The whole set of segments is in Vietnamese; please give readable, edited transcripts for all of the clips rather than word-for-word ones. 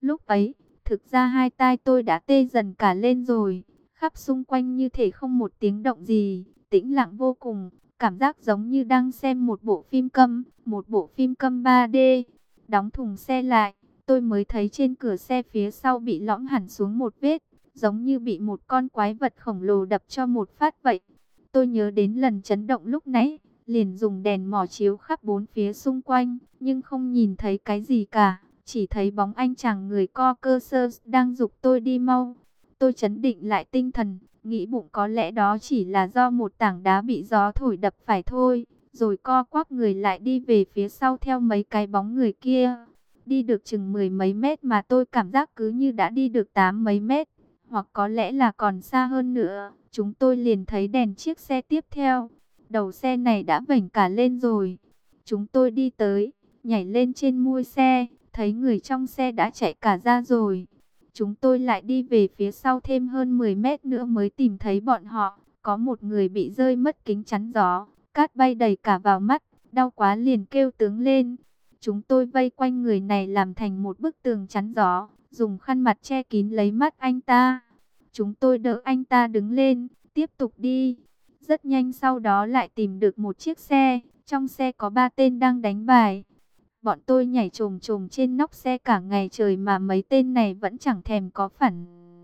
Lúc ấy, thực ra hai tai tôi đã tê dần cả lên rồi. Khắp xung quanh như thể không một tiếng động gì, tĩnh lặng vô cùng. Cảm giác giống như đang xem một bộ phim câm 3D. Đóng thùng xe lại, tôi mới thấy trên cửa xe phía sau bị lõm hẳn xuống một vết, giống như bị một con quái vật khổng lồ đập cho một phát vậy. Tôi nhớ đến lần chấn động lúc nãy, liền dùng đèn mò chiếu khắp bốn phía xung quanh, nhưng không nhìn thấy cái gì cả, chỉ thấy bóng anh chàng người co cơ sơ đang giục tôi đi mau. Tôi trấn định lại tinh thần, nghĩ bụng có lẽ đó chỉ là do một tảng đá bị gió thổi đập phải thôi, rồi co quắp người lại đi về phía sau theo mấy cái bóng người kia. Đi được chừng mười mấy mét mà tôi cảm giác cứ như đã đi được tám mấy mét, hoặc có lẽ là còn xa hơn nữa. Chúng tôi liền thấy đèn chiếc xe tiếp theo. Đầu xe này đã vểnh cả lên rồi. Chúng tôi đi tới, nhảy lên trên mui xe, thấy người trong xe đã chạy cả ra rồi. Chúng tôi lại đi về phía sau thêm hơn 10 mét nữa mới tìm thấy bọn họ. Có một người bị rơi mất kính chắn gió, cát bay đầy cả vào mắt, đau quá liền kêu tướng lên. Chúng tôi vây quanh người này làm thành một bức tường chắn gió, dùng khăn mặt che kín lấy mắt anh ta. Chúng tôi đỡ anh ta đứng lên, tiếp tục đi. Rất nhanh sau đó lại tìm được một chiếc xe, trong xe có 3 tên đang đánh bài. Bọn tôi nhảy chồm chồm trên nóc xe cả ngày trời mà mấy tên này vẫn chẳng thèm có phản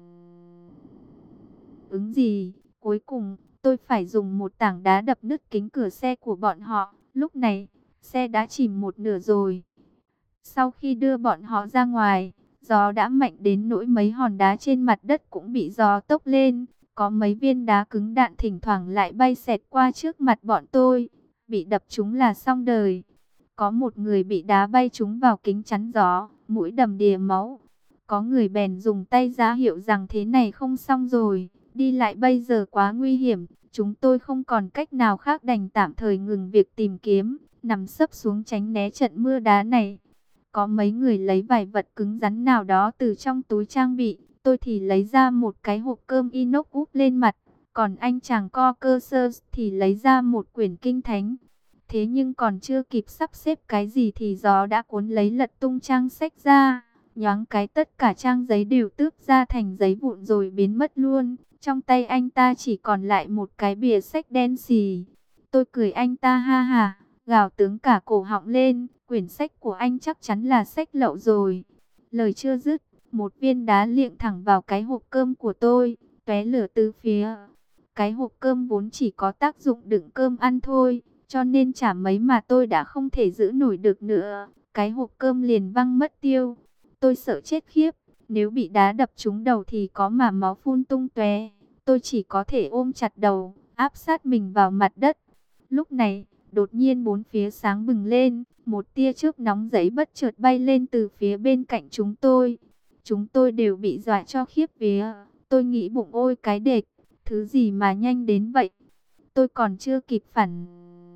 ứng gì. Cuối cùng, tôi phải dùng một tảng đá đập nứt kính cửa xe của bọn họ. Lúc này, xe đã chìm một nửa rồi. Sau khi đưa bọn họ ra ngoài, gió đã mạnh đến nỗi mấy hòn đá trên mặt đất cũng bị gió tốc lên. Có mấy viên đá cứng đạn thỉnh thoảng lại bay xẹt qua trước mặt bọn tôi. Bị đập trúng là xong đời. Có một người bị đá bay trúng vào kính chắn gió, mũi đầm đìa máu. Có người bèn dùng tay ra hiệu rằng thế này không xong rồi, đi lại bây giờ quá nguy hiểm. Chúng tôi không còn cách nào khác đành tạm thời ngừng việc tìm kiếm, nằm sấp xuống tránh né trận mưa đá này. Có mấy người lấy vài vật cứng rắn nào đó từ trong túi trang bị, tôi thì lấy ra một cái hộp cơm inox úp lên mặt. Còn anh chàng co cơ sơ thì lấy ra một quyển kinh thánh. Thế nhưng còn chưa kịp sắp xếp cái gì thì gió đã cuốn lấy lật tung trang sách ra. Nhoáng cái tất cả trang giấy đều tước ra thành giấy vụn rồi biến mất luôn. Trong tay anh ta chỉ còn lại một cái bìa sách đen xì. Tôi cười anh ta ha ha, gào tướng cả cổ họng lên. Quyển sách của anh chắc chắn là sách lậu rồi. Lời chưa dứt, một viên đá liệng thẳng vào cái hộp cơm của tôi, tóe lửa tứ phía. Cái hộp cơm vốn chỉ có tác dụng đựng cơm ăn thôi, cho nên chả mấy mà tôi đã không thể giữ nổi được nữa. Cái hộp cơm liền văng mất tiêu. Tôi sợ chết khiếp, nếu bị đá đập trúng đầu thì có mà máu phun tung tóe. Tôi chỉ có thể ôm chặt đầu, áp sát mình vào mặt đất. Lúc này, đột nhiên bốn phía sáng bừng lên, một tia chớp nóng giấy bất chợt bay lên từ phía bên cạnh chúng tôi. Chúng tôi đều bị dọa cho khiếp vía. Tôi nghĩ bụng ôi cái đệt, thứ gì mà nhanh đến vậy. Tôi còn chưa kịp phản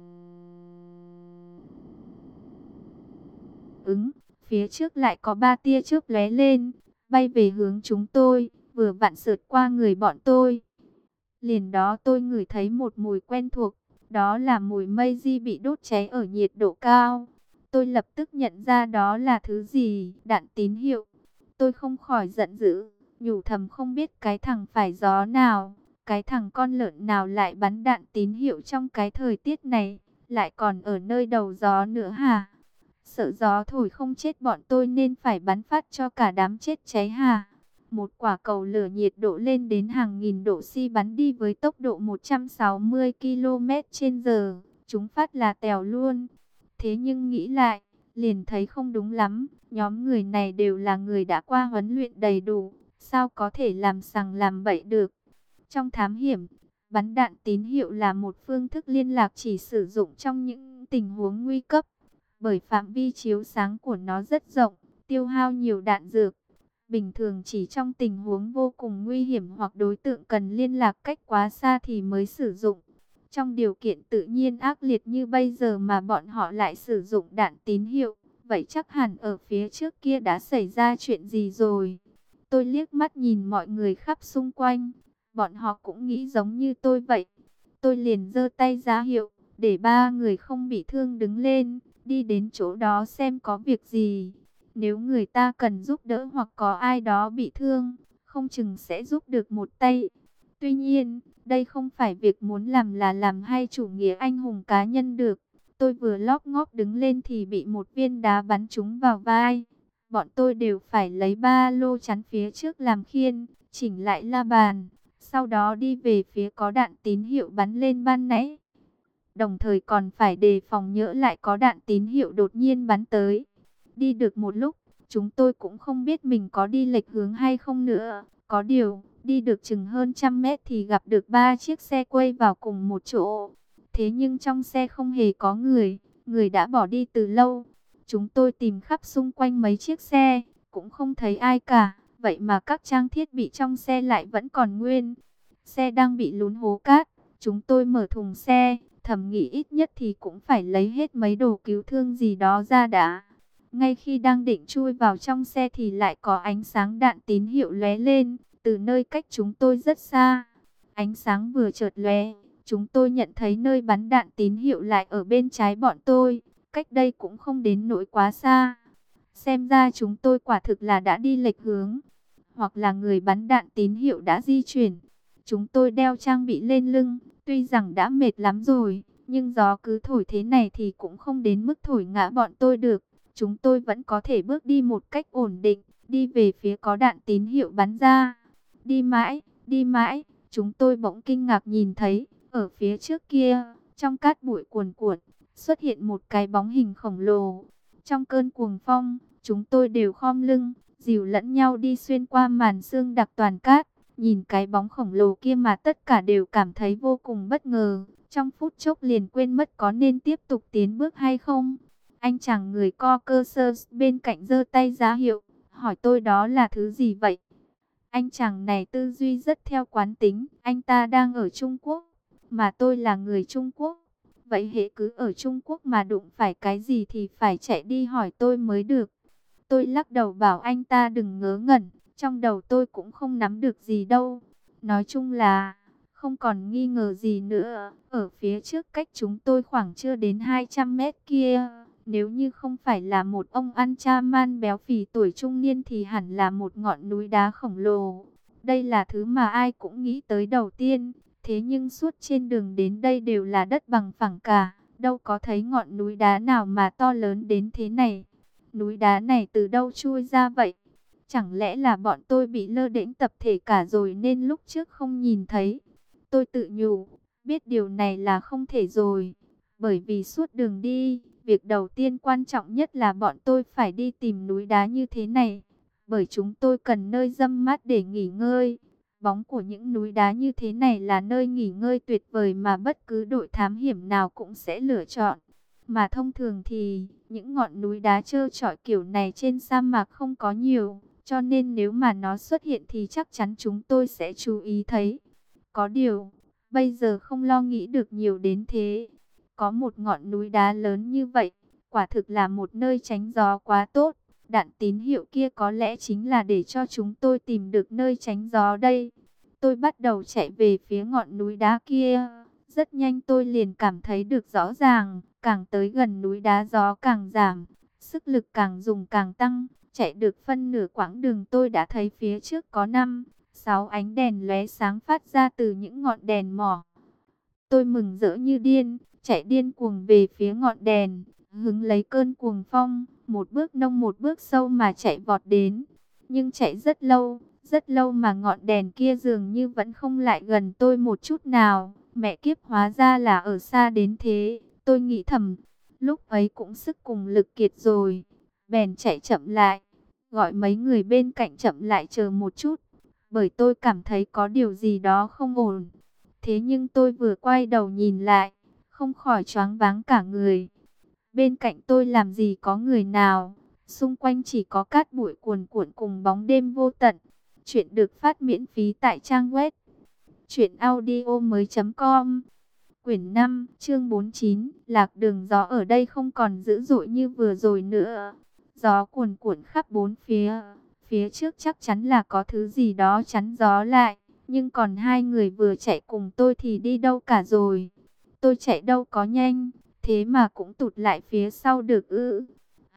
ứng, phía trước lại có 3 tia chớp lóe lên, bay về hướng chúng tôi, vừa vặn sượt qua người bọn tôi. Liền đó tôi ngửi thấy một mùi quen thuộc, đó là mùi mây di bị đốt cháy ở nhiệt độ cao. Tôi lập tức nhận ra đó là thứ gì, đạn tín hiệu. Tôi không khỏi giận dữ, nhủ thầm không biết cái thằng phải gió nào, cái thằng con lợn nào lại bắn đạn tín hiệu trong cái thời tiết này, lại còn ở nơi đầu gió nữa hả? Sợ gió thổi không chết bọn tôi nên phải bắn phát cho cả đám chết cháy hả? Một quả cầu lửa nhiệt độ lên đến hàng nghìn độ C bắn đi với tốc độ 160 km/h, chúng phát là tèo luôn. Thế nhưng nghĩ lại, liền thấy không đúng lắm, nhóm người này đều là người đã qua huấn luyện đầy đủ, sao có thể làm sằng làm bậy được. Trong thám hiểm, bắn đạn tín hiệu là một phương thức liên lạc chỉ sử dụng trong những tình huống nguy cấp, bởi phạm vi chiếu sáng của nó rất rộng, tiêu hao nhiều đạn dược. Bình thường chỉ trong tình huống vô cùng nguy hiểm hoặc đối tượng cần liên lạc cách quá xa thì mới sử dụng. Trong điều kiện tự nhiên ác liệt như bây giờ mà bọn họ lại sử dụng đạn tín hiệu, vậy chắc hẳn ở phía trước kia đã xảy ra chuyện gì rồi. Tôi liếc mắt nhìn mọi người khắp xung quanh, bọn họ cũng nghĩ giống như tôi vậy. Tôi liền giơ tay ra hiệu, để 3 người không bị thương đứng lên, đi đến chỗ đó xem có việc gì. Nếu người ta cần giúp đỡ hoặc có ai đó bị thương, không chừng sẽ giúp được một tay. Tuy nhiên, đây không phải việc muốn làm là làm hay chủ nghĩa anh hùng cá nhân được. Tôi vừa lóp ngóp đứng lên thì bị một viên đá bắn trúng vào vai. Bọn tôi đều phải lấy ba lô chắn phía trước làm khiên, chỉnh lại la bàn. Sau đó đi về phía có đạn tín hiệu bắn lên ban nãy. Đồng thời còn phải đề phòng nhỡ lại có đạn tín hiệu đột nhiên bắn tới. Đi được một lúc, chúng tôi cũng không biết mình có đi lệch hướng hay không nữa. Có điều, đi được chừng hơn 100 mét thì gặp được 3 chiếc xe quay vào cùng một chỗ. Thế nhưng trong xe không hề có người, người đã bỏ đi từ lâu. Chúng tôi tìm khắp xung quanh mấy chiếc xe, cũng không thấy ai cả. Vậy mà các trang thiết bị trong xe lại vẫn còn nguyên. Xe đang bị lún hố cát. Chúng tôi mở thùng xe, thầm nghĩ ít nhất thì cũng phải lấy hết mấy đồ cứu thương gì đó ra đã. Ngay khi đang định chui vào trong xe thì lại có ánh sáng đạn tín hiệu lóe lên, từ nơi cách chúng tôi rất xa. Ánh sáng vừa chợt lóe, chúng tôi nhận thấy nơi bắn đạn tín hiệu lại ở bên trái bọn tôi, cách đây cũng không đến nỗi quá xa. Xem ra chúng tôi quả thực là đã đi lệch hướng, hoặc là người bắn đạn tín hiệu đã di chuyển. Chúng tôi đeo trang bị lên lưng, tuy rằng đã mệt lắm rồi, nhưng gió cứ thổi thế này thì cũng không đến mức thổi ngã bọn tôi được. Chúng tôi vẫn có thể bước đi một cách ổn định, đi về phía có đạn tín hiệu bắn ra. Đi mãi, chúng tôi bỗng kinh ngạc nhìn thấy, ở phía trước kia, trong cát bụi cuồn cuộn, xuất hiện một cái bóng hình khổng lồ. Trong cơn cuồng phong, chúng tôi đều khom lưng, dìu lẫn nhau đi xuyên qua màn sương đặc toàn cát. Nhìn cái bóng khổng lồ kia mà tất cả đều cảm thấy vô cùng bất ngờ. Trong phút chốc liền quên mất có nên tiếp tục tiến bước hay không. Anh chàng người co cơ sơ bên cạnh giơ tay ra hiệu, hỏi tôi đó là thứ gì vậy. Anh chàng này tư duy rất theo quán tính, anh ta đang ở Trung Quốc, mà tôi là người Trung Quốc. Vậy hễ cứ ở Trung Quốc mà đụng phải cái gì thì phải chạy đi hỏi tôi mới được. Tôi lắc đầu bảo anh ta đừng ngớ ngẩn, trong đầu tôi cũng không nắm được gì đâu. Nói chung là không còn nghi ngờ gì nữa, ở phía trước cách chúng tôi khoảng chưa đến 200 mét kia. Nếu như không phải là một ông ăn cha man béo phì tuổi trung niên thì hẳn là một ngọn núi đá khổng lồ. Đây là thứ mà ai cũng nghĩ tới đầu tiên. Thế nhưng suốt trên đường đến đây đều là đất bằng phẳng cả. Đâu có thấy ngọn núi đá nào mà to lớn đến thế này. Núi đá này từ đâu chui ra vậy? Chẳng lẽ là bọn tôi bị lơ đễnh tập thể cả rồi nên lúc trước không nhìn thấy? Tôi tự nhủ, biết điều này là không thể rồi. Bởi vì suốt đường đi, việc đầu tiên quan trọng nhất là bọn tôi phải đi tìm núi đá như thế này. Bởi chúng tôi cần nơi râm mát để nghỉ ngơi. Bóng của những núi đá như thế này là nơi nghỉ ngơi tuyệt vời mà bất cứ đội thám hiểm nào cũng sẽ lựa chọn. Mà thông thường thì, những ngọn núi đá trơ trọi kiểu này trên sa mạc không có nhiều. Cho nên nếu mà nó xuất hiện thì chắc chắn chúng tôi sẽ chú ý thấy. Có điều, bây giờ không lo nghĩ được nhiều đến thế. Có một ngọn núi đá lớn như vậy, quả thực là một nơi tránh gió quá tốt. Đạn tín hiệu kia có lẽ chính là để cho chúng tôi tìm được nơi tránh gió đây. Tôi bắt đầu chạy về phía ngọn núi đá kia. Rất nhanh tôi liền cảm thấy được rõ ràng, càng tới gần núi đá gió càng giảm, sức lực càng dùng càng tăng. Chạy được phân nửa quãng đường tôi đã thấy phía trước có 5-6 ánh đèn lóe sáng phát ra từ những ngọn đèn mỏ. Tôi mừng rỡ như điên, chạy điên cuồng về phía ngọn đèn, hứng lấy cơn cuồng phong, một bước nông một bước sâu mà chạy vọt đến. Nhưng chạy rất lâu mà ngọn đèn kia dường như vẫn không lại gần tôi một chút nào. Mẹ kiếp, hóa ra là ở xa đến thế, tôi nghĩ thầm. Lúc ấy cũng sức cùng lực kiệt rồi, bèn chạy chậm lại, gọi mấy người bên cạnh chậm lại chờ một chút, bởi tôi cảm thấy có điều gì đó không ổn. Thế nhưng tôi vừa quay đầu nhìn lại, không khỏi choáng váng cả người. Bên cạnh tôi làm gì có người nào, xung quanh chỉ có cát bụi cuồn cuộn cùng bóng đêm vô tận. Chuyện được phát miễn phí tại trang web truyệnaudiomoi.com. Quyển 5, chương 49, lạc đường. Gió ở đây không còn dữ dội như vừa rồi nữa. Gió cuồn cuộn khắp bốn phía. Phía trước chắc chắn là có thứ gì đó chắn gió lại. Nhưng còn hai người vừa chạy cùng tôi thì đi đâu cả rồi. Tôi chạy đâu có nhanh, thế mà cũng tụt lại phía sau được ư?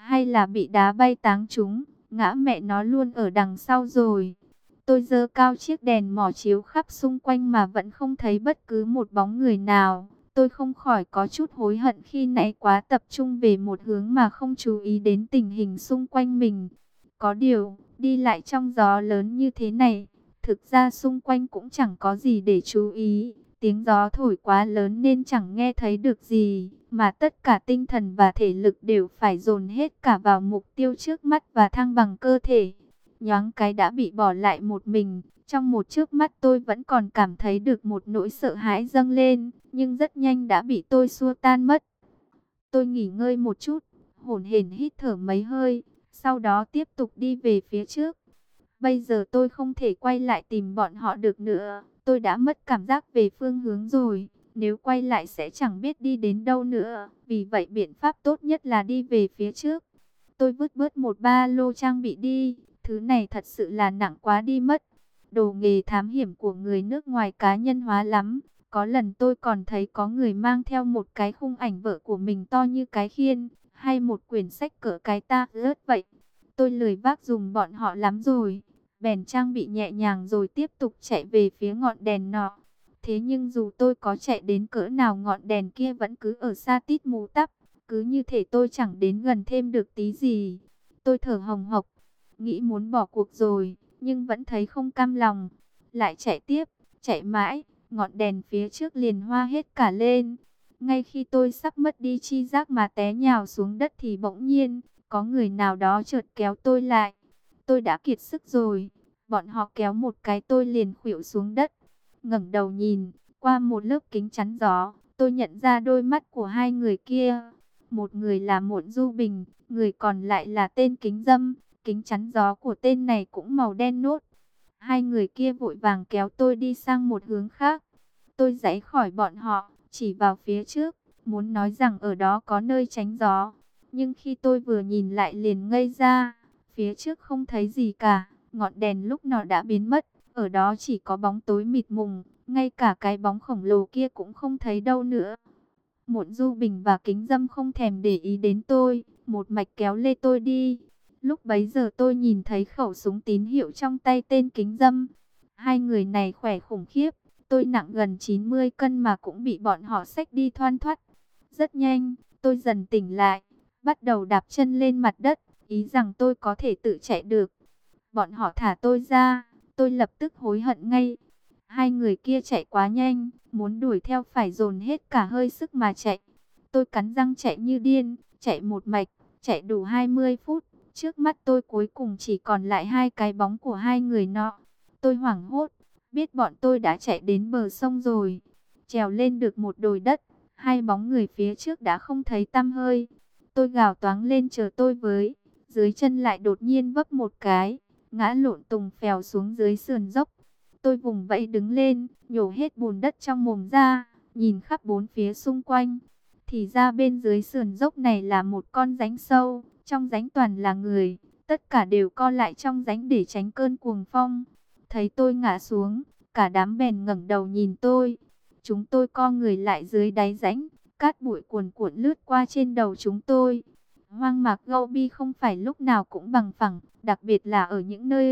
hay là bị đá bay táng trúng, ngã mẹ nó luôn ở đằng sau rồi. Tôi giơ cao chiếc đèn mò chiếu khắp xung quanh mà vẫn không thấy bất cứ một bóng người nào. Tôi không khỏi có chút hối hận khi nãy quá tập trung về một hướng mà không chú ý đến tình hình xung quanh mình. Có điều, đi lại trong gió lớn như thế này, thực ra xung quanh cũng chẳng có gì để chú ý. Tiếng gió thổi quá lớn nên chẳng nghe thấy được gì, mà tất cả tinh thần và thể lực đều phải dồn hết cả vào mục tiêu trước mắt và thăng bằng cơ thể. Nhoáng cái đã bị bỏ lại một mình, trong một chớp mắt tôi vẫn còn cảm thấy được một nỗi sợ hãi dâng lên, nhưng rất nhanh đã bị tôi xua tan mất. Tôi nghỉ ngơi một chút, hổn hển hít thở mấy hơi, sau đó tiếp tục đi về phía trước. Bây giờ tôi không thể quay lại tìm bọn họ được nữa, tôi đã mất cảm giác về phương hướng rồi. Nếu quay lại sẽ chẳng biết đi đến đâu nữa, vì vậy biện pháp tốt nhất là đi về phía trước. Tôi vứt bớt một ba lô trang bị đi, thứ này thật sự là nặng quá đi mất. Đồ nghề thám hiểm của người nước ngoài cá nhân hóa lắm. Có lần tôi còn thấy có người mang theo một cái khung ảnh vợ của mình to như cái khiên, hay một quyển sách cỡ cái ta rớt vậy. Tôi lười vác dùng bọn họ lắm rồi, bèn trang bị nhẹ nhàng rồi tiếp tục chạy về phía ngọn đèn nọ. Thế nhưng dù tôi có chạy đến cỡ nào ngọn đèn kia vẫn cứ ở xa tít mù tắp, cứ như thể tôi chẳng đến gần thêm được tí gì. Tôi thở hồng hộc, nghĩ muốn bỏ cuộc rồi, nhưng vẫn thấy không cam lòng. Lại chạy tiếp, chạy mãi, ngọn đèn phía trước liền hoa hết cả lên. Ngay khi tôi sắp mất đi chi giác mà té nhào xuống đất thì bỗng nhiên, có người nào đó chợt kéo tôi lại. Tôi đã kiệt sức rồi, bọn họ kéo một cái tôi liền khuỵu xuống đất. Ngẩng đầu nhìn, qua một lớp kính chắn gió, tôi nhận ra đôi mắt của hai người kia. Một người là Mộn Du Bình, người còn lại là tên Kính Dâm. Kính chắn gió của tên này cũng màu đen nốt. Hai người kia vội vàng kéo tôi đi sang một hướng khác. Tôi giãy khỏi bọn họ, chỉ vào phía trước, muốn nói rằng ở đó có nơi tránh gió. Nhưng khi tôi vừa nhìn lại liền ngây ra, phía trước không thấy gì cả, ngọn đèn lúc nào đã biến mất, ở đó chỉ có bóng tối mịt mùng, ngay cả cái bóng khổng lồ kia cũng không thấy đâu nữa. Mộn Du Bình và Kính Dâm không thèm để ý đến tôi, một mạch kéo lê tôi đi. Lúc bấy giờ tôi nhìn thấy khẩu súng tín hiệu trong tay tên Kính Dâm. Hai người này khỏe khủng khiếp, tôi nặng gần 90 cân mà cũng bị bọn họ xách đi thoăn thoắt. Rất nhanh, tôi dần tỉnh lại, bắt đầu đạp chân lên mặt đất, ý rằng tôi có thể tự chạy được. Bọn họ thả tôi ra, tôi lập tức hối hận ngay. Hai người kia chạy quá nhanh, muốn đuổi theo phải dồn hết cả hơi sức mà chạy. Tôi cắn răng chạy như điên, chạy một mạch, chạy đủ 20 phút. Trước mắt tôi cuối cùng chỉ còn lại hai cái bóng của hai người nọ. Tôi hoảng hốt, biết bọn tôi đã chạy đến bờ sông rồi. Trèo lên được một đồi đất, hai bóng người phía trước đã không thấy tăm hơi. Tôi gào toáng lên chờ tôi với, dưới chân lại đột nhiên vấp một cái, ngã lộn tùng phèo xuống dưới sườn dốc. Tôi vùng vẫy đứng lên, nhổ hết bùn đất trong mồm ra, nhìn khắp bốn phía xung quanh. Thì ra bên dưới sườn dốc này là một con rãnh sâu, trong rãnh toàn là người, tất cả đều co lại trong rãnh để tránh cơn cuồng phong. Thấy tôi ngã xuống, cả đám bèn ngẩng đầu nhìn tôi. Chúng tôi co người lại dưới đáy rãnh, cát bụi cuồn cuộn lướt qua trên đầu chúng tôi. Hoang mạc Gobi không phải lúc nào cũng bằng phẳng, đặc biệt là ở những nơi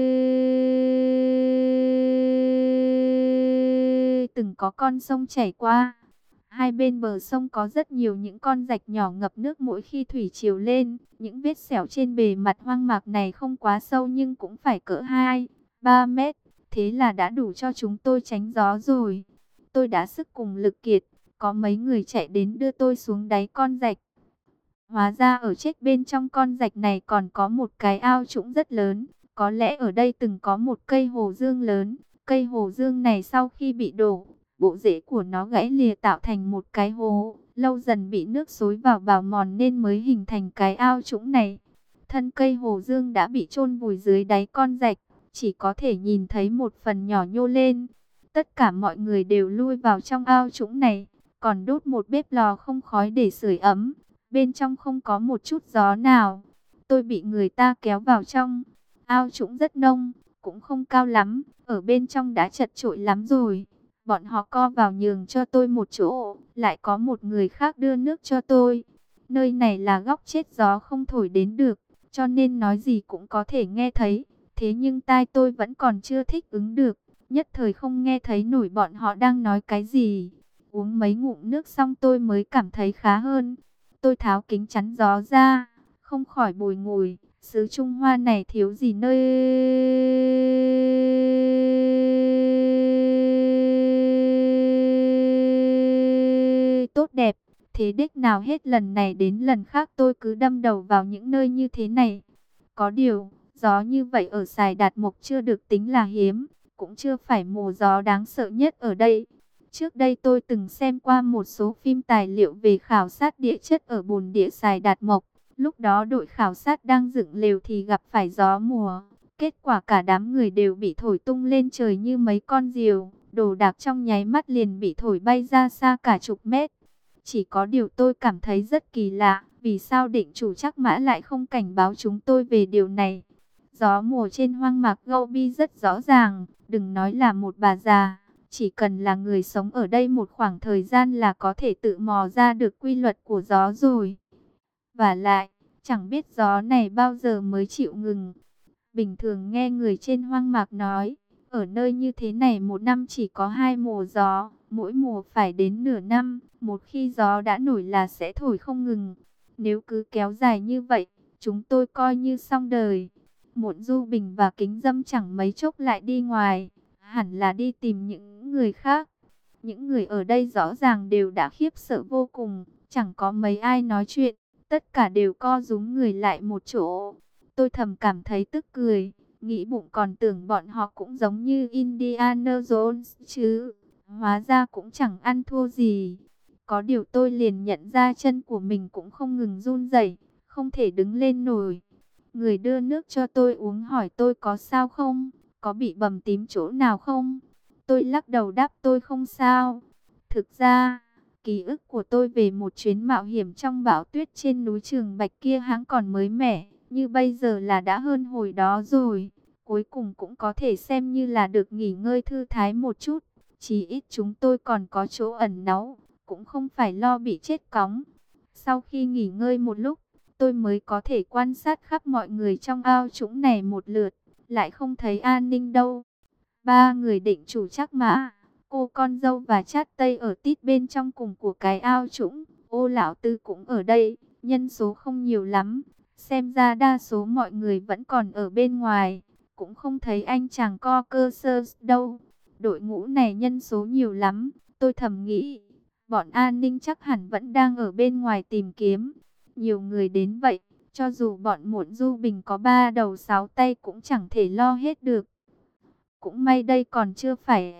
từng có con sông chảy qua. Hai bên bờ sông có rất nhiều những con rạch nhỏ ngập nước mỗi khi thủy triều lên. Những vết sẹo trên bề mặt hoang mạc này không quá sâu nhưng cũng phải cỡ 2-3 mét. Thế là đã đủ cho chúng tôi tránh gió rồi. Tôi đã sức cùng lực kiệt, có mấy người chạy đến đưa tôi xuống đáy con rạch. Hóa ra ở chết bên trong con rạch này còn có một cái ao trũng rất lớn. Có lẽ ở đây từng có một cây hồ dương lớn. Cây hồ dương này sau khi bị đổ, bộ rễ của nó gãy lìa tạo thành một cái hố. Lâu dần bị nước xối vào bào mòn nên mới hình thành cái ao trũng này. Thân cây hồ dương đã bị chôn vùi dưới đáy con rạch, chỉ có thể nhìn thấy một phần nhỏ nhô lên. Tất cả mọi người đều lui vào trong ao trũng này, còn đốt một bếp lò không khói để sưởi ấm. Bên trong không có một chút gió nào. Tôi bị người ta kéo vào trong. Ao trũng rất nông, cũng không cao lắm, ở bên trong đã chật chội lắm rồi. Bọn họ co vào nhường cho tôi một chỗ, lại có một người khác đưa nước cho tôi. Nơi này là góc chết gió không thổi đến được, cho nên nói gì cũng có thể nghe thấy. Thế nhưng tai tôi vẫn còn chưa thích ứng được, nhất thời không nghe thấy nổi bọn họ đang nói cái gì. Uống mấy ngụm nước xong tôi mới cảm thấy khá hơn. Tôi tháo kính chắn gió ra, không khỏi bồi ngùi, xứ Trung Hoa này thiếu gì nơi tốt đẹp. Thế đích nào hết lần này đến lần khác tôi cứ đâm đầu vào những nơi như thế này. Có điều, gió như vậy ở Sài Đạt Mộc chưa được tính là hiếm, cũng chưa phải mùa gió đáng sợ nhất ở đây. Trước đây tôi từng xem qua một số phim tài liệu về khảo sát địa chất ở bồn địa Sài Đạt Mộc. Lúc đó đội khảo sát đang dựng lều thì gặp phải gió mùa. Kết quả cả đám người đều bị thổi tung lên trời như mấy con diều. Đồ đạc trong nháy mắt liền bị thổi bay ra xa cả chục mét. Chỉ có điều tôi cảm thấy rất kỳ lạ. Vì sao định chủ Trắc Mã lại không cảnh báo chúng tôi về điều này? Gió mùa trên hoang mạc Gobi rất rõ ràng. Đừng nói là một bà già. Chỉ cần là người sống ở đây một khoảng thời gian là có thể tự mò ra được quy luật của gió rồi. Và lại, chẳng biết gió này bao giờ mới chịu ngừng. Bình thường nghe người trên hoang mạc nói, ở nơi như thế này một năm chỉ có 2 mùa gió, mỗi mùa phải đến nửa năm, một khi gió đã nổi là sẽ thổi không ngừng. Nếu cứ kéo dài như vậy, chúng tôi coi như xong đời. Muộn Du Bình và Kính Dâm chẳng mấy chốc lại đi ngoài, hẳn là đi tìm những người khác. Những người ở đây rõ ràng đều đã khiếp sợ vô cùng, chẳng có mấy ai nói chuyện, tất cả đều co rúm người lại một chỗ. Tôi thầm cảm thấy tức cười, nghĩ bụng còn tưởng bọn họ cũng giống như Indiana Jones chứ, hóa ra cũng chẳng ăn thua gì. Có điều tôi liền nhận ra chân của mình cũng không ngừng run rẩy, không thể đứng lên nổi. Người đưa nước cho tôi uống hỏi tôi có sao không, có bị bầm tím chỗ nào không. Tôi lắc đầu đáp tôi không sao. Thực ra, ký ức của tôi về một chuyến mạo hiểm trong bão tuyết trên núi Trường Bạch kia hãng còn mới mẻ, như bây giờ là đã hơn hồi đó rồi. Cuối cùng cũng có thể xem như là được nghỉ ngơi thư thái một chút. Chỉ ít chúng tôi còn có chỗ ẩn náu, cũng không phải lo bị chết cóng. Sau khi nghỉ ngơi một lúc, tôi mới có thể quan sát khắp mọi người trong ao trũng này một lượt, lại không thấy An Ninh đâu. Ba người định chủ Trắc Mã, cô con dâu và Chát Tây ở tít bên trong cùng của cái ao trũng. Ô lão tư cũng ở đây, nhân số không nhiều lắm. Xem ra đa số mọi người vẫn còn ở bên ngoài, cũng không thấy anh chàng co cơ sơ đâu. Đội ngũ này nhân số nhiều lắm, tôi thầm nghĩ, bọn an ninh chắc hẳn vẫn đang ở bên ngoài tìm kiếm. Nhiều người đến vậy, cho dù bọn Muộn Du Bình có 3 đầu 6 tay cũng chẳng thể lo hết được. Cũng may đây còn chưa phải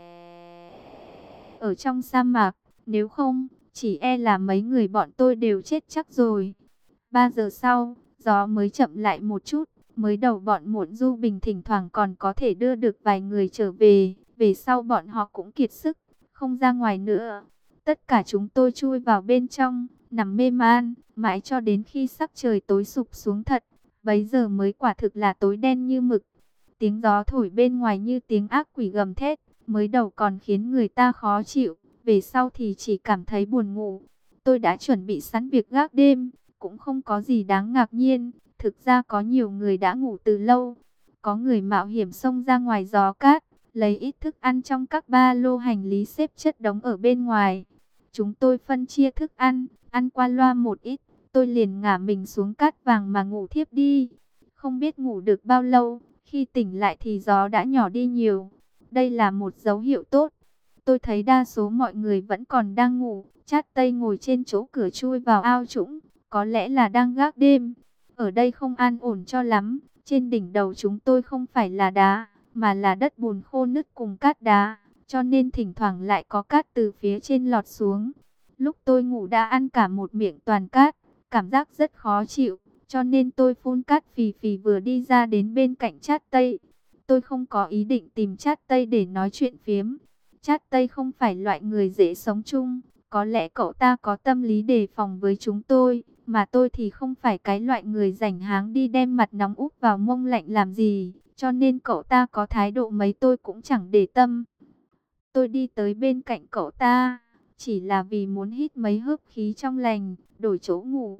ở trong sa mạc, nếu không, chỉ e là mấy người bọn tôi đều chết chắc rồi. 3 giờ sau, gió mới chậm lại một chút, mới đầu bọn Muộn Du Bình thỉnh thoảng còn có thể đưa được vài người trở về, về sau bọn họ cũng kiệt sức, không ra ngoài nữa. Tất cả chúng tôi chui vào bên trong, nằm mê man, mãi cho đến khi sắc trời tối sụp xuống thật, bấy giờ mới quả thực là tối đen như mực. Tiếng gió thổi bên ngoài như tiếng ác quỷ gầm thét, mới đầu còn khiến người ta khó chịu, về sau thì chỉ cảm thấy buồn ngủ. Tôi đã chuẩn bị sẵn việc gác đêm, cũng không có gì đáng ngạc nhiên, thực ra có nhiều người đã ngủ từ lâu. Có người mạo hiểm xông ra ngoài gió cát, lấy ít thức ăn trong các ba lô hành lý xếp chất đống ở bên ngoài. Chúng tôi phân chia thức ăn, ăn qua loa một ít, tôi liền ngả mình xuống cát vàng mà ngủ thiếp đi. Không biết ngủ được bao lâu, khi tỉnh lại thì gió đã nhỏ đi nhiều. Đây là một dấu hiệu tốt. Tôi thấy đa số mọi người vẫn còn đang ngủ. Chát Tây ngồi trên chỗ cửa chui vào ao trũng, có lẽ là đang gác đêm. Ở đây không an ổn cho lắm. Trên đỉnh đầu chúng tôi không phải là đá, mà là đất bùn khô nứt cùng cát đá, cho nên thỉnh thoảng lại có cát từ phía trên lọt xuống. Lúc tôi ngủ đã ăn cả một miệng toàn cát, cảm giác rất khó chịu, cho nên tôi phun cát phì phì vừa đi ra đến bên cạnh Chát Tây. Tôi không có ý định tìm Chát Tây để nói chuyện phiếm. Chát Tây không phải loại người dễ sống chung, có lẽ cậu ta có tâm lý đề phòng với chúng tôi, mà tôi thì không phải cái loại người rảnh háng đi đem mặt nóng úp vào mông lạnh làm gì, cho nên cậu ta có thái độ mấy tôi cũng chẳng để tâm. Tôi đi tới bên cạnh cậu ta, chỉ là vì muốn hít mấy hớp khí trong lành, đổi chỗ ngủ.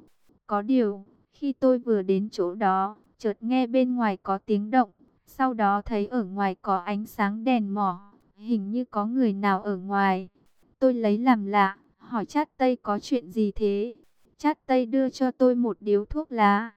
Có điều, khi tôi vừa đến chỗ đó, chợt nghe bên ngoài có tiếng động, sau đó thấy ở ngoài có ánh sáng đèn mỏ, hình như có người nào ở ngoài. Tôi lấy làm lạ, hỏi Chát Tây có chuyện gì thế? Chát Tây đưa cho tôi một điếu thuốc lá,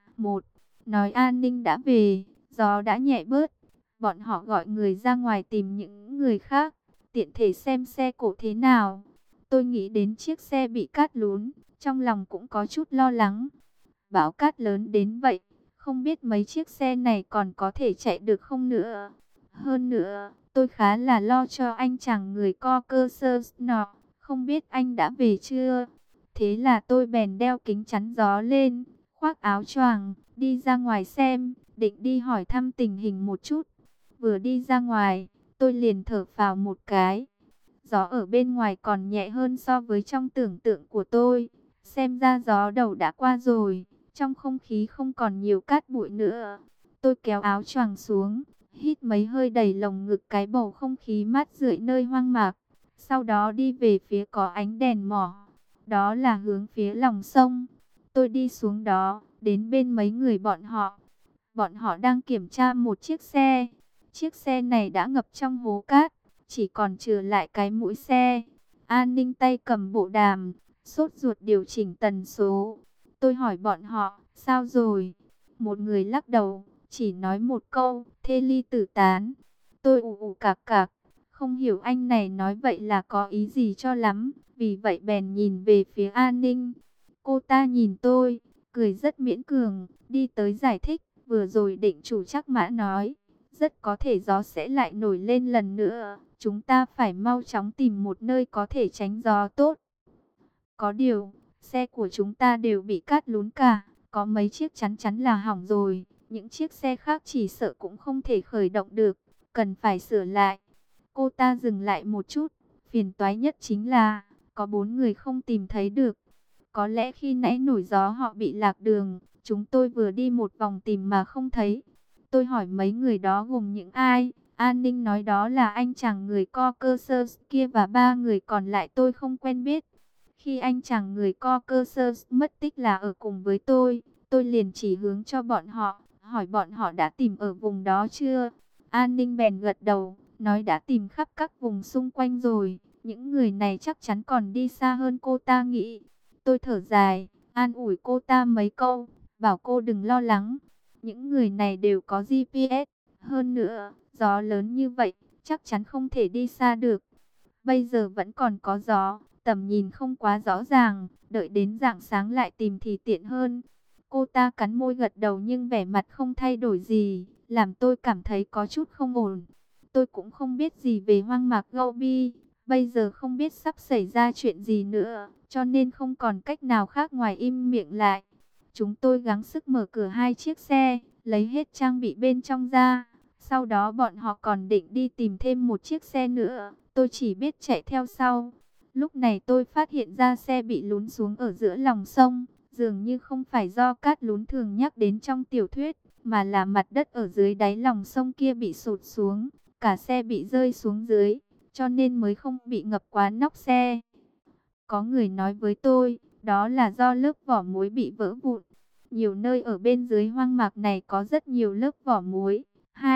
nói an ninh đã về, gió đã nhẹ bớt. Bọn họ gọi người ra ngoài tìm những người khác, tiện thể xem xe cộ thế nào. Tôi nghĩ đến chiếc xe bị cát lún, trong lòng cũng có chút lo lắng. Bão cát lớn đến vậy, không biết mấy chiếc xe này còn có thể chạy được không nữa. Hơn nữa, tôi khá là lo cho anh chàng người co cơ sơ nọ, không biết anh đã về chưa. Thế là tôi bèn đeo kính chắn gió lên, khoác áo choàng, đi ra ngoài xem, định đi hỏi thăm tình hình một chút. Vừa đi ra ngoài, tôi liền thở phào một cái. Gió ở bên ngoài còn nhẹ hơn so với trong tưởng tượng của tôi. Xem ra gió đầu đã qua rồi, trong không khí không còn nhiều cát bụi nữa. Tôi kéo áo choàng xuống, hít mấy hơi đầy lồng ngực cái bầu không khí mát rượi nơi hoang mạc. Sau đó đi về phía có ánh đèn mỏ, đó là hướng phía lòng sông. Tôi đi xuống đó, đến bên mấy người bọn họ. Bọn họ đang kiểm tra một chiếc xe. Chiếc xe này đã ngập trong hố cát, chỉ còn trừ lại cái mũi xe. An ninh tay cầm bộ đàm, sốt ruột điều chỉnh tần số. Tôi hỏi bọn họ, sao rồi? Một người lắc đầu, chỉ nói một câu, thê ly tử tán. Tôi ù ù cạc cạc, không hiểu anh này nói vậy là có ý gì cho lắm. Vì vậy bèn nhìn về phía an ninh. Cô ta nhìn tôi, cười rất miễn cường, đi tới giải thích. Vừa rồi định chủ Trác Mã nói, rất có thể gió sẽ lại nổi lên lần nữa. Chúng ta phải mau chóng tìm một nơi có thể tránh gió tốt. Có điều, xe của chúng ta đều bị cát lún cả. Có mấy chiếc chắn chắn là hỏng rồi. Những chiếc xe khác chỉ sợ cũng không thể khởi động được. Cần phải sửa lại. Cô ta dừng lại một chút. Phiền toái nhất chính là, có 4 người không tìm thấy được. Có lẽ khi nãy nổi gió họ bị lạc đường. Chúng tôi vừa đi một vòng tìm mà không thấy. Tôi hỏi mấy người đó gồm những ai. An ninh nói đó là anh chàng người co cơ sơ kia và 3 người còn lại tôi không quen biết. Khi anh chàng người co cơ sơ mất tích là ở cùng với tôi liền chỉ hướng cho bọn họ, hỏi bọn họ đã tìm ở vùng đó chưa. An ninh bèn gật đầu, nói đã tìm khắp các vùng xung quanh rồi. Những người này chắc chắn còn đi xa hơn cô ta nghĩ. Tôi thở dài, an ủi cô ta mấy câu, bảo cô đừng lo lắng. Những người này đều có GPS. Hơn nữa, gió lớn như vậy, chắc chắn không thể đi xa được. Bây giờ vẫn còn có gió, tầm nhìn không quá rõ ràng, đợi đến rạng sáng lại tìm thì tiện hơn. Cô ta cắn môi gật đầu nhưng vẻ mặt không thay đổi gì, làm tôi cảm thấy có chút không ổn. Tôi cũng không biết gì về hoang mạc Gobi, bây giờ không biết sắp xảy ra chuyện gì nữa, cho nên không còn cách nào khác ngoài im miệng lại. Chúng tôi gắng sức mở cửa 2 chiếc xe, lấy hết trang bị bên trong ra. Sau đó bọn họ còn định đi tìm thêm một chiếc xe nữa, tôi chỉ biết chạy theo sau. Lúc này tôi phát hiện ra xe bị lún xuống ở giữa lòng sông, dường như không phải do cát lún thường nhắc đến trong tiểu thuyết, mà là mặt đất ở dưới đáy lòng sông kia bị sụt xuống, cả xe bị rơi xuống dưới, cho nên mới không bị ngập quá nóc xe. Có người nói với tôi, đó là do lớp vỏ muối bị vỡ vụn. Nhiều nơi ở bên dưới hoang mạc này có rất nhiều lớp vỏ muối.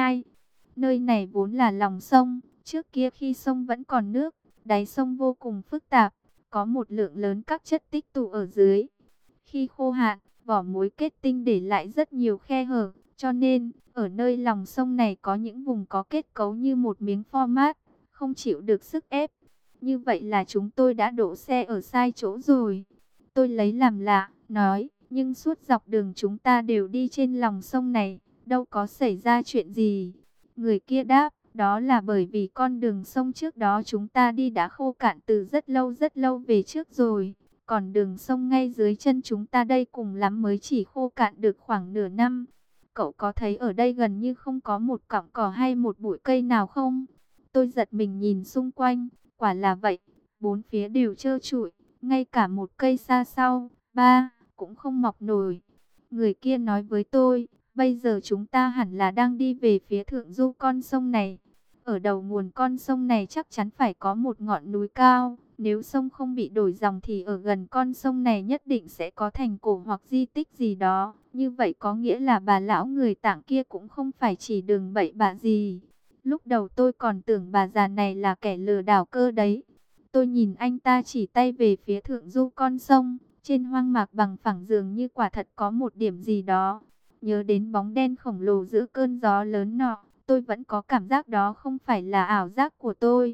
Nơi này vốn là lòng sông, trước kia khi sông vẫn còn nước, đáy sông vô cùng phức tạp, có một lượng lớn các chất tích tụ ở dưới. Khi khô hạn, vỏ muối kết tinh để lại rất nhiều khe hở, cho nên, ở nơi lòng sông này có những vùng có kết cấu như một miếng format, không chịu được sức ép. Như vậy là chúng tôi đã đổ xe ở sai chỗ rồi. Tôi lấy làm lạ, nói, nhưng suốt dọc đường chúng ta đều đi trên lòng sông này, đâu có xảy ra chuyện gì. Người kia đáp, đó là bởi vì con đường sông trước đó chúng ta đi đã khô cạn từ rất lâu về trước rồi. Còn đường sông ngay dưới chân chúng ta đây cùng lắm mới chỉ khô cạn được khoảng nửa năm. Cậu có thấy ở đây gần như không có một cọng cỏ hay một bụi cây nào không? Tôi giật mình nhìn xung quanh, quả là vậy, bốn phía đều trơ trụi, ngay cả một cây xa sau, cũng không mọc nổi. Người kia nói với tôi, bây giờ chúng ta hẳn là đang đi về phía thượng du con sông này. Ở đầu nguồn con sông này chắc chắn phải có một ngọn núi cao, Nếu sông không bị đổi dòng thì ở gần con sông này nhất định sẽ có thành cổ hoặc di tích gì đó. Như vậy có nghĩa là bà lão người Tạng kia cũng không phải chỉ đường bậy bạ gì. Lúc đầu tôi còn tưởng bà già này là kẻ lừa đảo cơ đấy. Tôi nhìn anh ta chỉ tay về phía thượng du con sông. Trên hoang mạc bằng phẳng dường như quả thật có một điểm gì đó. Nhớ đến bóng đen khổng lồ giữa cơn gió lớn nọ, tôi vẫn có cảm giác đó không phải là ảo giác của tôi.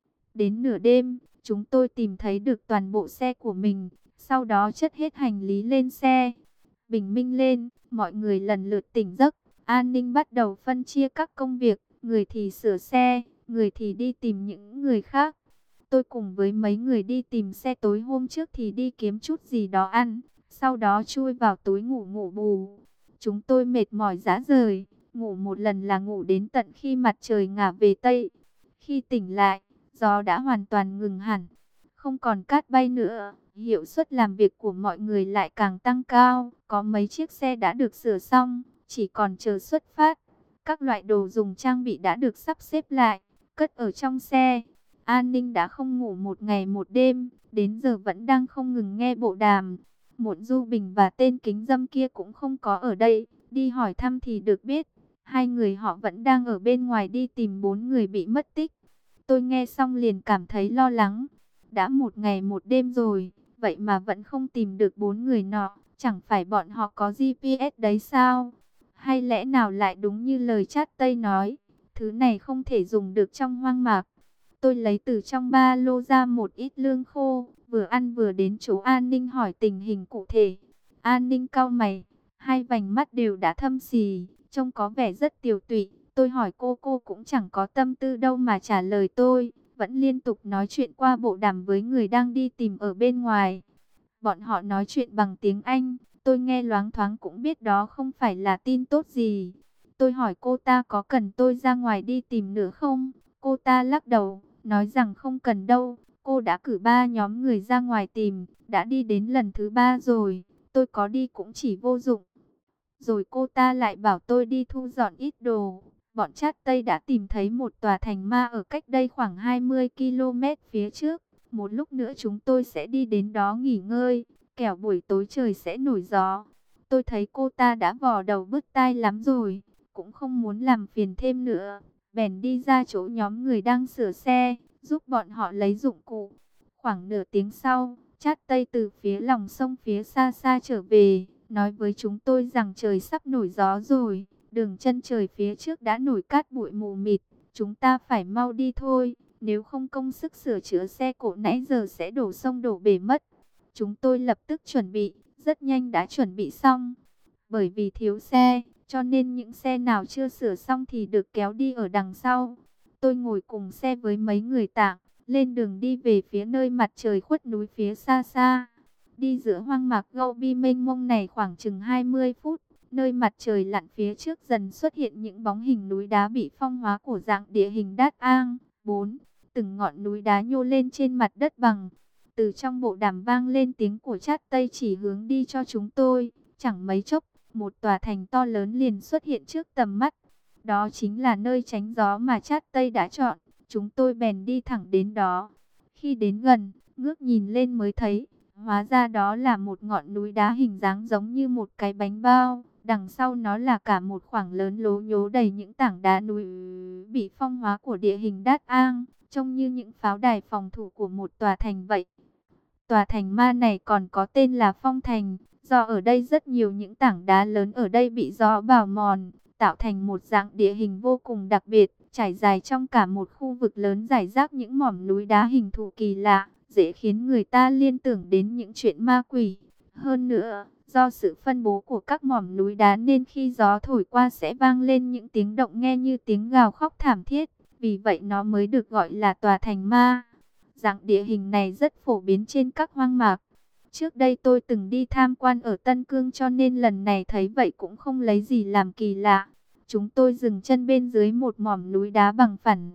Đến nửa đêm, chúng tôi tìm thấy được toàn bộ xe của mình, sau đó chất hết hành lý lên xe. Bình minh lên, mọi người lần lượt tỉnh giấc, an ninh bắt đầu phân chia các công việc, người thì sửa xe, người thì đi tìm những người khác. Tôi cùng với mấy người đi tìm xe tối hôm trước thì đi kiếm chút gì đó ăn, sau đó chui vào túi ngủ ngủ bù. Chúng tôi mệt mỏi rã rời, ngủ một lần là ngủ đến tận khi mặt trời ngả về Tây. Khi tỉnh lại, gió đã hoàn toàn ngừng hẳn, không còn cát bay nữa. Hiệu suất làm việc của mọi người lại càng tăng cao. Có mấy chiếc xe đã được sửa xong, chỉ còn chờ xuất phát. Các loại đồ dùng trang bị đã được sắp xếp lại, cất ở trong xe. An Ninh đã không ngủ một ngày một đêm, đến giờ vẫn đang không ngừng nghe bộ đàm. Muộn Du Bình và tên kính dâm kia cũng không có ở đây. Đi hỏi thăm thì được biết, hai người họ vẫn đang ở bên ngoài đi tìm 4 người bị mất tích. Tôi nghe xong liền cảm thấy lo lắng. Đã một ngày một đêm rồi, vậy mà vẫn không tìm được 4 người nọ. Chẳng phải bọn họ có GPS đấy sao? Hay lẽ nào lại đúng như lời chat Tây nói, thứ này không thể dùng được trong hoang mạc. Tôi lấy từ trong ba lô ra một ít lương khô, vừa ăn vừa đến chỗ An Ninh hỏi tình hình cụ thể. An Ninh cau mày, hai vành mắt đều đã thâm xì, trông có vẻ rất tiều tụy. Tôi hỏi cô cũng chẳng có tâm tư đâu mà trả lời tôi, vẫn liên tục nói chuyện qua bộ đàm với người đang đi tìm ở bên ngoài. Bọn họ nói chuyện bằng tiếng Anh, tôi nghe loáng thoáng cũng biết đó không phải là tin tốt gì. Tôi hỏi cô ta có cần tôi ra ngoài đi tìm nữa không? Cô ta lắc đầu, nói rằng không cần đâu. Cô đã cử 3 nhóm người ra ngoài tìm, đã đi đến lần thứ 3 rồi. Tôi có đi cũng chỉ vô dụng. Rồi cô ta lại bảo tôi đi thu dọn ít đồ. Bọn Chát Tây đã tìm thấy một tòa thành ma ở cách đây khoảng 20 km phía trước. Một lúc nữa chúng tôi sẽ đi đến đó nghỉ ngơi, kẻo buổi tối trời sẽ nổi gió. Tôi thấy cô ta đã vò đầu bứt tai lắm rồi, cũng không muốn làm phiền thêm nữa. Bèn đi ra chỗ nhóm người đang sửa xe, giúp bọn họ lấy dụng cụ. Khoảng nửa tiếng sau, Chát Tây từ phía lòng sông phía xa xa trở về, nói với chúng tôi rằng trời sắp nổi gió rồi. Đường chân trời phía trước đã nổi cát bụi mù mịt, chúng ta phải mau đi thôi. Nếu không công sức sửa chữa xe cộ nãy giờ sẽ đổ sông đổ bể mất. Chúng tôi lập tức chuẩn bị, rất nhanh đã chuẩn bị xong. Bởi vì thiếu xe, cho nên những xe nào chưa sửa xong thì được kéo đi ở đằng sau. Tôi ngồi cùng xe với mấy người Tạng, lên đường đi về phía nơi mặt trời khuất núi phía xa xa. Đi giữa hoang mạc Gobi mênh mông này khoảng chừng 20 phút. Nơi mặt trời lặn phía trước dần xuất hiện những bóng hình núi đá bị phong hóa của dạng địa hình Đát Ang. 4. Từng ngọn núi đá nhô lên trên mặt đất bằng. Từ trong bộ đàm vang lên tiếng của Chát Tây chỉ hướng đi cho chúng tôi. Chẳng mấy chốc, một tòa thành to lớn liền xuất hiện trước tầm mắt. Đó chính là nơi tránh gió mà Chát Tây đã chọn. Chúng tôi bèn đi thẳng đến đó. Khi đến gần, ngước nhìn lên mới thấy, hóa ra đó là một ngọn núi đá hình dáng giống như một cái bánh bao. Đằng sau nó là cả một khoảng lớn lố nhố đầy những tảng đá núi bị phong hóa của địa hình Đát Ang, trông như những pháo đài phòng thủ của một tòa thành vậy. Tòa thành ma này còn có tên là Phong Thành, do ở đây rất nhiều những tảng đá lớn ở đây bị gió bào mòn, tạo thành một dạng địa hình vô cùng đặc biệt, trải dài trong cả một khu vực lớn rải rác những mỏm núi đá hình thù kỳ lạ, dễ khiến người ta liên tưởng đến những chuyện ma quỷ. Hơn nữa, do sự phân bố của các mỏm núi đá nên khi gió thổi qua sẽ vang lên những tiếng động nghe như tiếng gào khóc thảm thiết, vì vậy nó mới được gọi là tòa thành ma. Dạng địa hình này rất phổ biến trên các hoang mạc. Trước đây tôi từng đi tham quan ở Tân Cương cho nên lần này thấy vậy cũng không lấy gì làm kỳ lạ. Chúng tôi dừng chân bên dưới một mỏm núi đá bằng phẳng.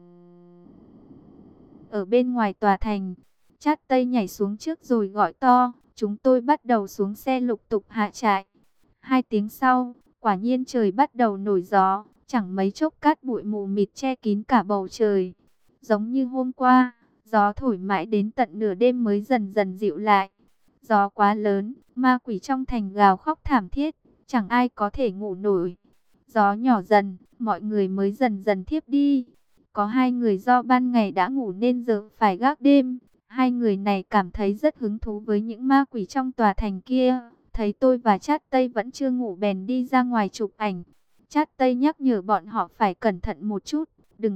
Ở bên ngoài tòa thành, Chát Tây nhảy xuống trước rồi gọi to. Chúng tôi bắt đầu xuống xe lục tục hạ trại. 2 tiếng sau, quả nhiên trời bắt đầu nổi gió. Chẳng mấy chốc cát bụi mù mịt che kín cả bầu trời. Giống như hôm qua, Gió thổi mãi đến tận nửa đêm mới dần dần dịu lại. Gió quá lớn, ma quỷ trong thành gào khóc thảm thiết, chẳng ai có thể ngủ nổi. Gió nhỏ dần, mọi người mới dần dần thiếp đi. Có hai người do ban ngày đã ngủ nên giờ phải gác đêm. Hai người này cảm thấy rất hứng thú với những ma quỷ trong tòa thành kia. Thấy tôi và Chát Tây vẫn chưa ngủ bèn đi ra ngoài chụp ảnh. Chát Tây nhắc nhở bọn họ phải cẩn thận một chút, đừng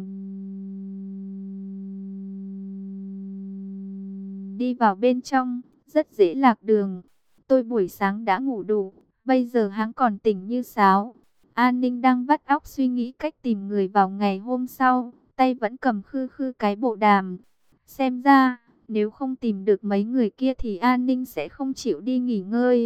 đi vào bên trong, rất dễ lạc đường. Tôi buổi sáng đã ngủ đủ, bây giờ hắn còn tỉnh như sáo. An Ninh đang vắt óc suy nghĩ cách tìm người vào ngày hôm sau, tay vẫn cầm khư khư cái bộ đàm. Xem ra, nếu không tìm được mấy người kia thì An Ninh sẽ không chịu đi nghỉ ngơi.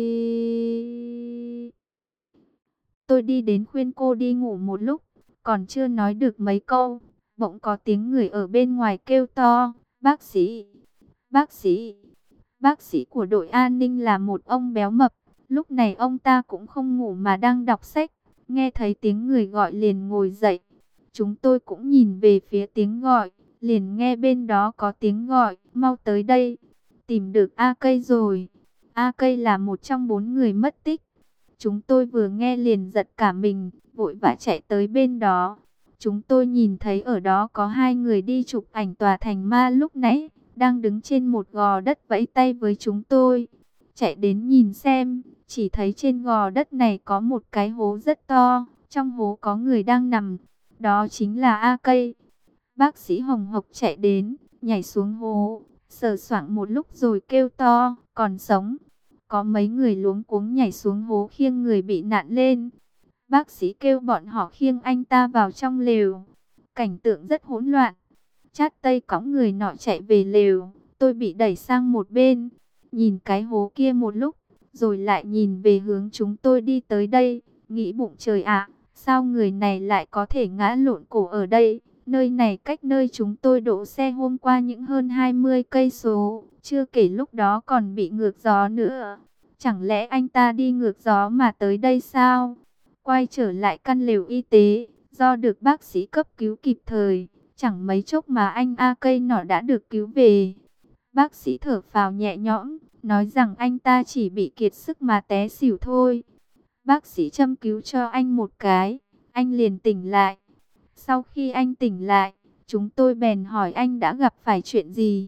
Tôi đi đến khuyên cô đi ngủ một lúc, còn chưa nói được mấy câu, bỗng có tiếng người ở bên ngoài kêu to, bác sĩ, bác sĩ. Bác sĩ của đội an ninh là một ông béo mập, lúc này ông ta cũng không ngủ mà đang đọc sách, nghe thấy tiếng người gọi liền ngồi dậy. Chúng tôi cũng nhìn về phía tiếng gọi, liền nghe bên đó có tiếng gọi, mau tới đây, tìm được A Cây rồi. A Cây là một trong 4 người mất tích. Chúng tôi vừa nghe liền giật cả mình, vội vã chạy tới bên đó. Chúng tôi nhìn thấy ở đó có hai người đi chụp ảnh tòa thành ma lúc nãy, đang đứng trên một gò đất vẫy tay với chúng tôi. Chạy đến nhìn xem, chỉ thấy trên gò đất này có một cái hố rất to, trong hố có người đang nằm, đó chính là A Cây. Bác sĩ hồng hộc chạy đến, nhảy xuống hố, sờ soạng một lúc rồi kêu to, còn sống. Có mấy người luống cuống nhảy xuống hố khiêng người bị nạn lên. Bác sĩ kêu bọn họ khiêng anh ta vào trong lều. Cảnh tượng rất hỗn loạn. Chát Tây cõng người nọ chạy về lều, tôi bị đẩy sang một bên, nhìn cái hố kia một lúc, rồi lại nhìn về hướng chúng tôi đi tới đây, nghĩ bụng trời ạ, sao người này lại có thể ngã lộn cổ ở đây? Nơi này cách nơi chúng tôi đỗ xe hôm qua những hơn 20 cây số, chưa kể lúc đó còn bị ngược gió nữa. Chẳng lẽ anh ta đi ngược gió mà tới đây sao? Quay trở lại căn lều y tế, do được bác sĩ cấp cứu kịp thời, chẳng mấy chốc mà anh A Cây nọ đã được cứu về. Bác sĩ thở phào nhẹ nhõm, nói rằng anh ta chỉ bị kiệt sức mà té xỉu thôi. Bác sĩ châm cứu cho anh một cái, anh liền tỉnh lại. Sau khi anh tỉnh lại, chúng tôi bèn hỏi anh đã gặp phải chuyện gì.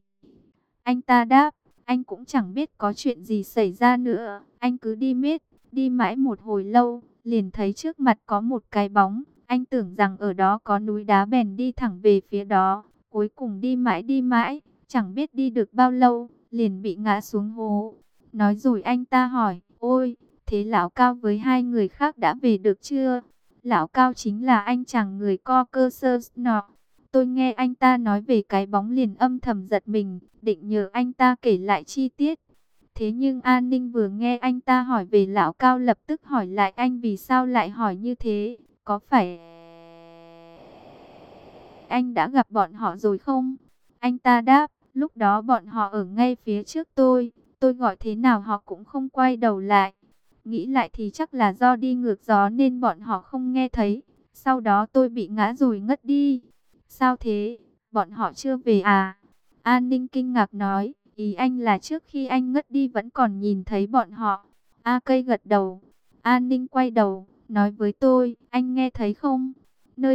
Anh ta đáp, anh cũng chẳng biết có chuyện gì xảy ra nữa. Anh cứ đi miết, đi mãi một hồi lâu, liền thấy trước mặt có một cái bóng. Anh tưởng rằng ở đó có núi đá bèn đi thẳng về phía đó. Cuối cùng đi mãi, chẳng biết đi được bao lâu, liền bị ngã xuống hố. Nói rồi anh ta hỏi, ôi, thế lão Cao với hai người khác đã về được chưa? Lão Cao chính là anh chàng người co cơ sơ nọ. Tôi nghe anh ta nói về cái bóng liền âm thầm giật mình, định nhờ anh ta kể lại chi tiết. Thế nhưng An Ninh vừa nghe anh ta hỏi về lão Cao lập tức hỏi lại anh vì sao lại hỏi như thế, có phải anh đã gặp bọn họ rồi không? Anh ta đáp, lúc đó bọn họ ở ngay phía trước tôi gọi thế nào họ cũng không quay đầu lại. Nghĩ lại thì chắc là do đi ngược gió nên bọn họ không nghe thấy, sau đó tôi bị ngã rồi ngất đi. Sao thế, bọn họ chưa về à? An Ninh kinh ngạc nói, ý anh là trước khi anh ngất đi vẫn còn nhìn thấy bọn họ. A Cây gật đầu. An Ninh quay đầu, nói với tôi, anh nghe thấy không? Nơi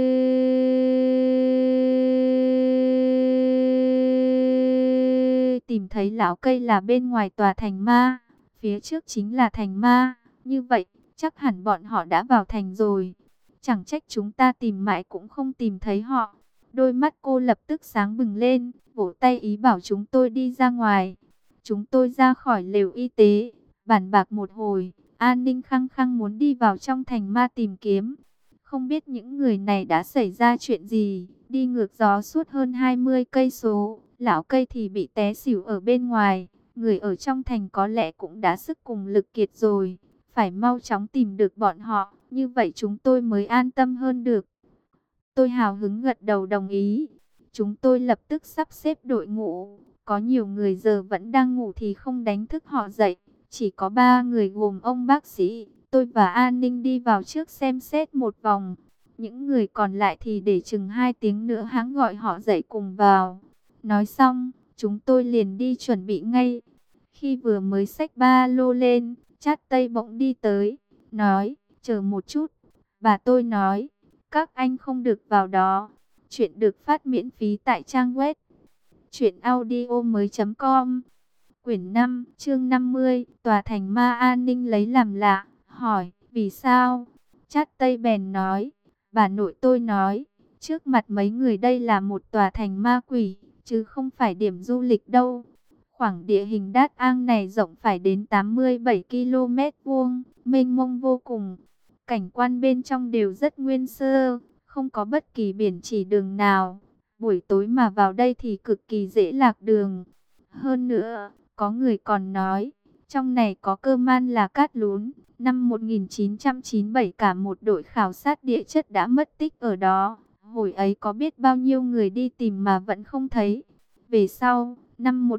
tìm thấy lão Cây là bên ngoài tòa thành ma, phía trước chính là thành ma. Như vậy, chắc hẳn bọn họ đã vào thành rồi. Chẳng trách chúng ta tìm mãi cũng không tìm thấy họ. Đôi mắt cô lập tức sáng bừng lên, vỗ tay ý bảo chúng tôi đi ra ngoài. Chúng tôi ra khỏi lều y tế, bàn bạc một hồi, An Ninh khăng khăng muốn đi vào trong thành ma tìm kiếm. Không biết những người này đã xảy ra chuyện gì, đi ngược gió suốt hơn 20 cây số, lão Cây thì bị té xỉu ở bên ngoài, người ở trong thành có lẽ cũng đã sức cùng lực kiệt rồi, phải mau chóng tìm được bọn họ, như vậy chúng tôi mới an tâm hơn được. Tôi hào hứng gật đầu đồng ý. Chúng tôi lập tức sắp xếp đội ngũ. Có nhiều người giờ vẫn đang ngủ thì không đánh thức họ dậy. Chỉ có 3 người gồm ông bác sĩ, tôi và An Ninh đi vào trước xem xét một vòng. Những người còn lại thì để chừng 2 tiếng nữa hắn gọi họ dậy cùng vào. Nói xong, chúng tôi liền đi chuẩn bị ngay. Khi vừa mới xách ba lô lên, Chát Tây bỗng đi tới, nói, chờ một chút. Bà tôi nói, các anh không được vào đó. Chuyện được phát miễn phí tại trang web truyệnaudiomoi.com. Quyển 5, chương 50, tòa thành ma an ninh lấy làm lạ, hỏi, vì sao? Chát Tây bèn nói, bà nội tôi nói, trước mặt mấy người đây là một tòa thành ma quỷ, chứ không phải điểm du lịch đâu. Khoảng địa hình Đát Ang này rộng phải đến 87 km vuông, mênh mông vô cùng. Cảnh quan bên trong đều rất nguyên sơ, không có bất kỳ biển chỉ đường nào. Buổi tối mà vào đây thì cực kỳ dễ lạc đường. Hơn nữa, có người còn nói, trong này có cơ man là cát lún. Năm 1997 cả một đội khảo sát địa chất đã mất tích ở đó. Hồi ấy có biết bao nhiêu người đi tìm mà vẫn không thấy. Về sau, năm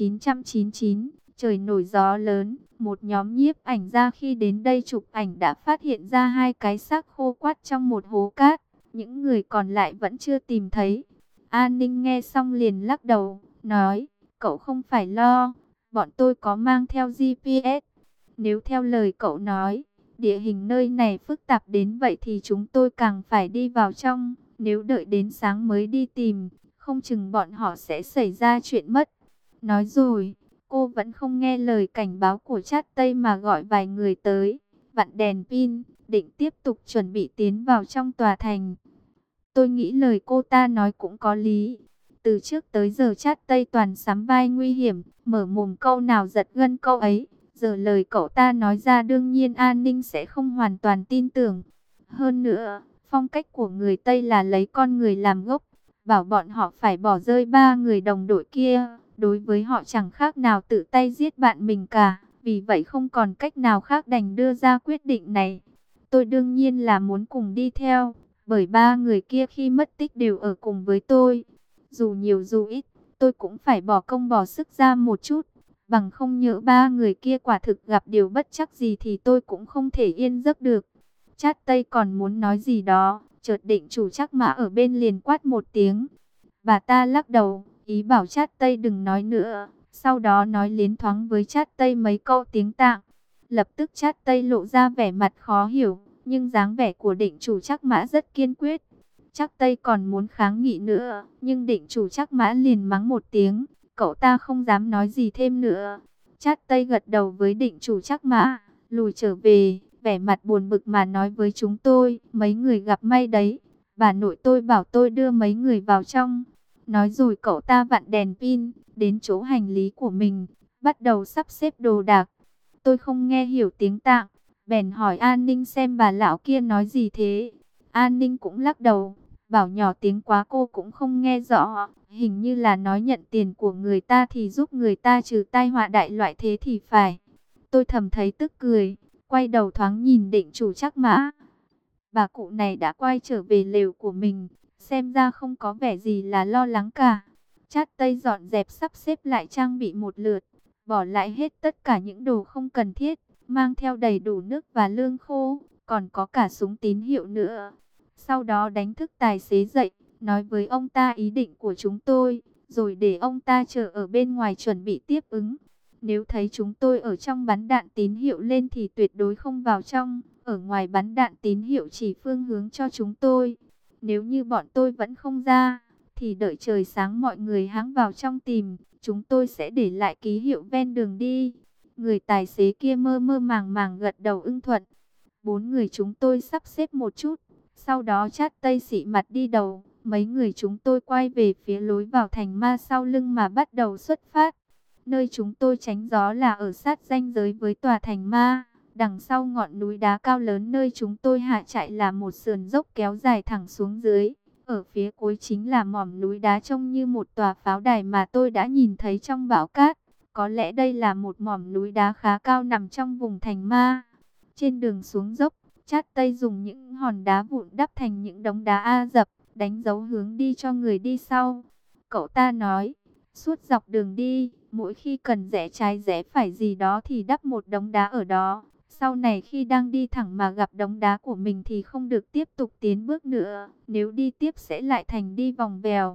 1999, trời nổi gió lớn, một nhóm nhiếp ảnh gia khi đến đây chụp ảnh đã phát hiện ra hai cái xác khô quắt trong một hố cát. Những người còn lại vẫn chưa tìm thấy. An Ninh nghe xong liền lắc đầu, nói, cậu không phải lo, bọn tôi có mang theo GPS. Nếu theo lời cậu nói, địa hình nơi này phức tạp đến vậy thì chúng tôi càng phải đi vào trong. Nếu đợi đến sáng mới đi tìm, không chừng bọn họ sẽ xảy ra chuyện mất. Nói rồi, cô vẫn không nghe lời cảnh báo của Chát Tây mà gọi vài người tới, vặn đèn pin, định tiếp tục chuẩn bị tiến vào trong tòa thành. Tôi nghĩ lời cô ta nói cũng có lý. Từ trước tới giờ Chát Tây toàn sắm vai nguy hiểm, mở mồm câu nào giật gân câu ấy. Giờ lời cậu ta nói ra đương nhiên An Ninh sẽ không hoàn toàn tin tưởng. Hơn nữa, phong cách của người Tây là lấy con người làm gốc. Bảo bọn họ phải bỏ rơi ba người đồng đội kia, đối với họ chẳng khác nào tự tay giết bạn mình cả. Vì vậy không còn cách nào khác đành đưa ra quyết định này. Tôi đương nhiên là muốn cùng đi theo, bởi ba người kia khi mất tích đều ở cùng với tôi. Dù nhiều dù ít, tôi cũng phải bỏ công bỏ sức ra một chút. Bằng không nhỡ ba người kia quả thực gặp điều bất trắc gì thì tôi cũng không thể yên giấc được. Chát Tây còn muốn nói gì đó, chợt Định Chủ Trác Mã ở bên liền quát một tiếng. Bà ta lắc đầu, ý bảo Chát Tây đừng nói nữa. Sau đó nói liến thoáng với Chát Tây mấy câu tiếng Tạng. Lập tức Chát Tây lộ ra vẻ mặt khó hiểu, nhưng dáng vẻ của Định Chủ Trác Mã rất kiên quyết. Trác Tây còn muốn kháng nghị nữa, nhưng Định Chủ Trác Mã liền mắng một tiếng, cậu ta không dám nói gì thêm nữa. Chát Tây gật đầu với Định Chủ Trác Mã, lùi trở về, vẻ mặt buồn bực mà nói với chúng tôi, mấy người gặp may đấy, bà nội tôi bảo tôi đưa mấy người vào trong. Nói rồi cậu ta vặn đèn pin, đến chỗ hành lý của mình, bắt đầu sắp xếp đồ đạc. Tôi không nghe hiểu tiếng Tạng, bèn hỏi An Ninh xem bà lão kia nói gì thế. An Ninh cũng lắc đầu, bảo nhỏ tiếng quá cô cũng không nghe rõ. Hình như là nói nhận tiền của người ta thì giúp người ta trừ tai họa đại loại thế thì phải. Tôi thầm thấy tức cười, quay đầu thoáng nhìn Định Chủ Trác Mã. Bà cụ này đã quay trở về lều của mình, xem ra không có vẻ gì là lo lắng cả. Chát Tây dọn dẹp sắp xếp lại trang bị một lượt, bỏ lại hết tất cả những đồ không cần thiết, mang theo đầy đủ nước và lương khô, còn có cả súng tín hiệu nữa. Sau đó đánh thức tài xế dậy, nói với ông ta ý định của chúng tôi, rồi để ông ta chờ ở bên ngoài chuẩn bị tiếp ứng. Nếu thấy chúng tôi ở trong bắn đạn tín hiệu lên thì tuyệt đối không vào trong, ở ngoài bắn đạn tín hiệu chỉ phương hướng cho chúng tôi. Nếu như bọn tôi vẫn không ra, thì đợi trời sáng mọi người hãng vào trong tìm, chúng tôi sẽ để lại ký hiệu ven đường đi. Người tài xế kia mơ mơ màng màng gật đầu ưng thuận. Bốn người chúng tôi sắp xếp một chút, sau đó Chát Tây xị mặt đi đầu. Mấy người chúng tôi quay về phía lối vào thành ma sau lưng mà bắt đầu xuất phát. Nơi chúng tôi tránh gió là ở sát ranh giới với tòa thành ma. Đằng sau ngọn núi đá cao lớn nơi chúng tôi hạ trại là một sườn dốc kéo dài thẳng xuống dưới. Ở phía cuối chính là mỏm núi đá trông như một tòa pháo đài mà tôi đã nhìn thấy trong bão cát. Có lẽ đây là một mỏm núi đá khá cao nằm trong vùng thành ma. Trên đường xuống dốc, Chát Tây dùng những hòn đá vụn đắp thành những đống đá A dập, đánh dấu hướng đi cho người đi sau. Cậu ta nói, suốt dọc đường đi, mỗi khi cần rẽ trái rẽ phải gì đó thì đắp một đống đá ở đó. Sau này khi đang đi thẳng mà gặp đống đá của mình thì không được tiếp tục tiến bước nữa. Nếu đi tiếp sẽ lại thành đi vòng vèo.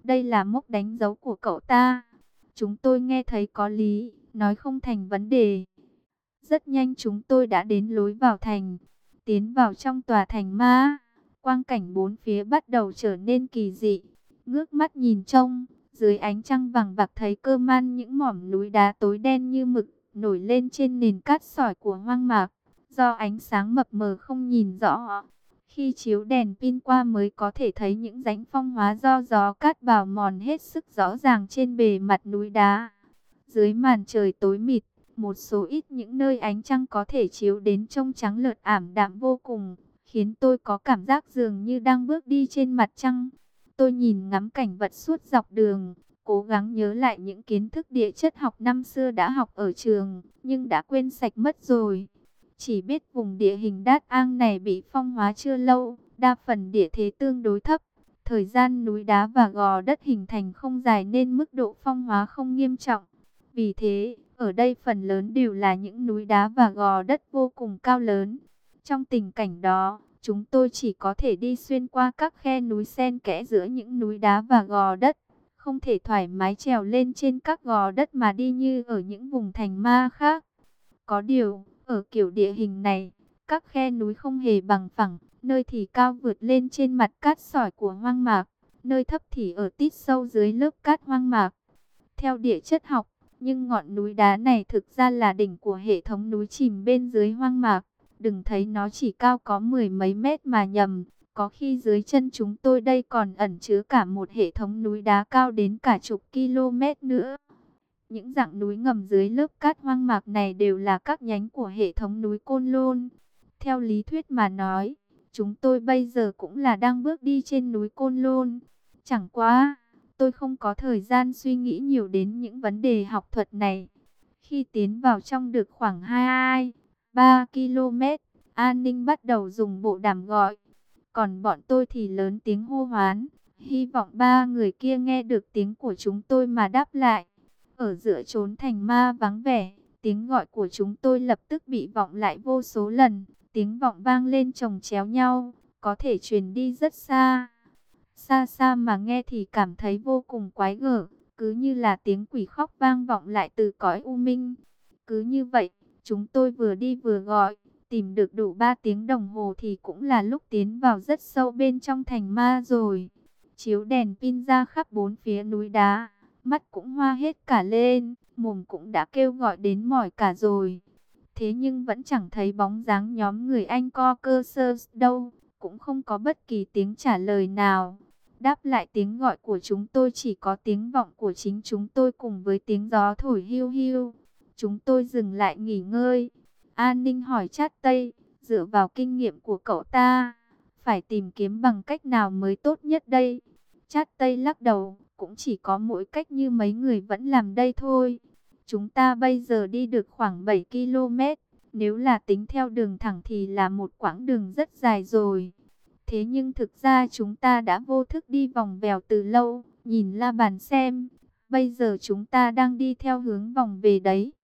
Đây là mốc đánh dấu của cậu ta. Chúng tôi nghe thấy có lý, nói không thành vấn đề. Rất nhanh chúng tôi đã đến lối vào thành, tiến vào trong tòa thành ma. Quang cảnh bốn phía bắt đầu trở nên kỳ dị. Ngước mắt nhìn trông, dưới ánh trăng vàng bạc thấy cơ man những mỏm núi đá tối đen như mực, nổi lên trên nền cát sỏi của hoang mạc. Do ánh sáng mập mờ không nhìn rõ, khi chiếu đèn pin qua mới có thể thấy những rãnh phong hóa do gió cát bào mòn hết sức rõ ràng trên bề mặt núi đá. Dưới màn trời tối mịt, một số ít những nơi ánh trăng có thể chiếu đến trông trắng lợt ảm đạm vô cùng, khiến tôi có cảm giác dường như đang bước đi trên mặt trăng. Tôi nhìn ngắm cảnh vật suốt dọc đường, cố gắng nhớ lại những kiến thức địa chất học năm xưa đã học ở trường, nhưng đã quên sạch mất rồi. Chỉ biết vùng địa hình Đát Ang này bị phong hóa chưa lâu, đa phần địa thế tương đối thấp. Thời gian núi đá và gò đất hình thành không dài nên mức độ phong hóa không nghiêm trọng. Vì thế, ở đây phần lớn đều là những núi đá và gò đất vô cùng cao lớn. Trong tình cảnh đó, chúng tôi chỉ có thể đi xuyên qua các khe núi xen kẽ giữa những núi đá và gò đất. Không thể thoải mái trèo lên trên các gò đất mà đi như ở những vùng thành ma khác. Có điều, ở kiểu địa hình này, các khe núi không hề bằng phẳng, nơi thì cao vượt lên trên mặt cát sỏi của hoang mạc, nơi thấp thì ở tít sâu dưới lớp cát hoang mạc. Theo địa chất học, nhưng ngọn núi đá này thực ra là đỉnh của hệ thống núi chìm bên dưới hoang mạc. Đừng thấy nó chỉ cao có mười mấy mét mà nhầm, có khi dưới chân chúng tôi đây còn ẩn chứa cả một hệ thống núi đá cao đến cả chục km nữa. Những dãy núi ngầm dưới lớp cát hoang mạc này đều là các nhánh của hệ thống núi Côn Lôn. Theo lý thuyết mà nói, chúng tôi bây giờ cũng là đang bước đi trên núi Côn Lôn. Chẳng qua, tôi không có thời gian suy nghĩ nhiều đến những vấn đề học thuật này. Khi tiến vào trong được khoảng 2-3 km, an ninh bắt đầu dùng bộ đàm gọi. Còn bọn tôi thì lớn tiếng hô hoán, hy vọng ba người kia nghe được tiếng của chúng tôi mà đáp lại. Ở giữa chốn thành ma vắng vẻ, tiếng gọi của chúng tôi lập tức bị vọng lại vô số lần. Tiếng vọng vang lên chồng chéo nhau, có thể truyền đi rất xa. Xa xa mà nghe thì cảm thấy vô cùng quái gở, cứ như là tiếng quỷ khóc vang vọng lại từ cõi u minh. Cứ như vậy, chúng tôi vừa đi vừa gọi, tìm được đủ 3 tiếng đồng hồ thì cũng là lúc tiến vào rất sâu bên trong thành ma rồi. Chiếu đèn pin ra khắp bốn phía núi đá, mắt cũng hoa hết cả lên, mồm cũng đã kêu gọi đến mỏi cả rồi. Thế nhưng vẫn chẳng thấy bóng dáng nhóm người Anh Caucasus đâu, cũng không có bất kỳ tiếng trả lời nào. Đáp lại tiếng gọi của chúng tôi chỉ có tiếng vọng của chính chúng tôi cùng với tiếng gió thổi hiu hiu. Chúng tôi dừng lại nghỉ ngơi. An Ninh hỏi Chát Tây, dựa vào kinh nghiệm của cậu ta, phải tìm kiếm bằng cách nào mới tốt nhất đây? Chát Tây lắc đầu, cũng chỉ có mỗi cách như mấy người vẫn làm đây thôi. Chúng ta bây giờ đi được khoảng 7 km, nếu là tính theo đường thẳng thì là một quãng đường rất dài rồi. Thế nhưng thực ra chúng ta đã vô thức đi vòng vèo từ lâu, nhìn la bàn xem, bây giờ chúng ta đang đi theo hướng vòng về đấy.